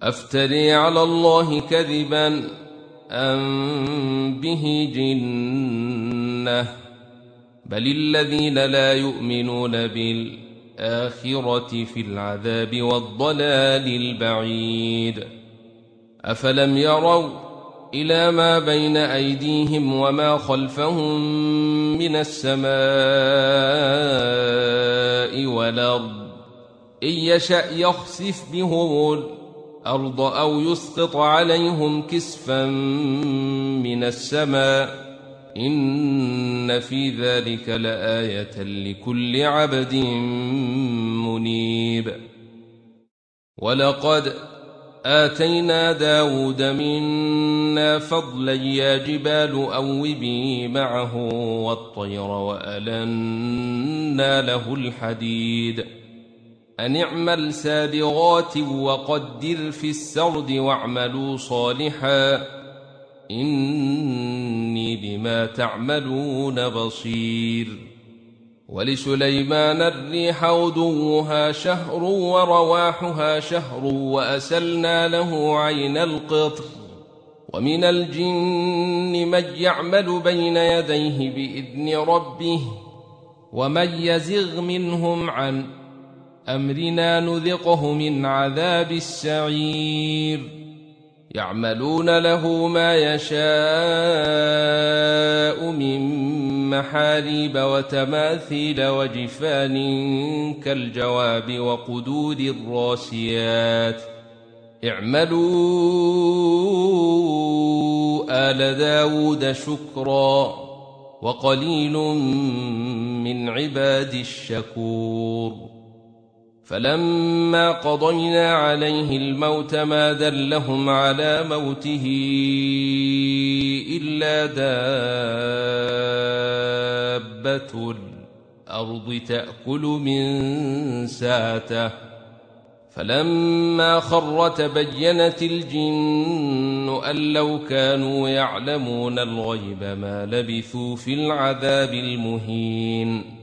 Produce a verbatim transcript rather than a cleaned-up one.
أفتري على الله كذبا أم به جنة بل الذين لا يؤمنون بالآخرة في العذاب والضلال البعيد. أفلم يروا إلى ما بين أيديهم وما خلفهم من السماء والأرض إن يشأ يخسف بهم الأرض أو يسقط عليهم كسفا من السماء إن في ذلك لآية لكل عبد منيب. ولقد آتينا داود منا فضلا يا جبال أوبي معه والطير وألنا له الحديد أن اعمل سابغات وقدر في السرد واعملوا صالحا إني بما تعملون بصير. ولسليمان الريح غدوها شهر ورواحها شهر وأسلنا له عين القطر ومن الجن من يعمل بين يديه بإذن ربه ومن يزغ منهم عن أمرنا نذقه من عذاب السعير. يعملون له ما يشاء من محاريب وتماثيل وجفان كالجواب وقدور الراسيات اعملوا آل داود شكرا وقليل من عباد الشكور. فلما قضينا عليه الموت ما دلهم على موته إلا دابة الأرض تأكل من ساته فلما خر تبينت الجن أن لو كانوا يعلمون الغيب ما لبثوا في العذاب المهين.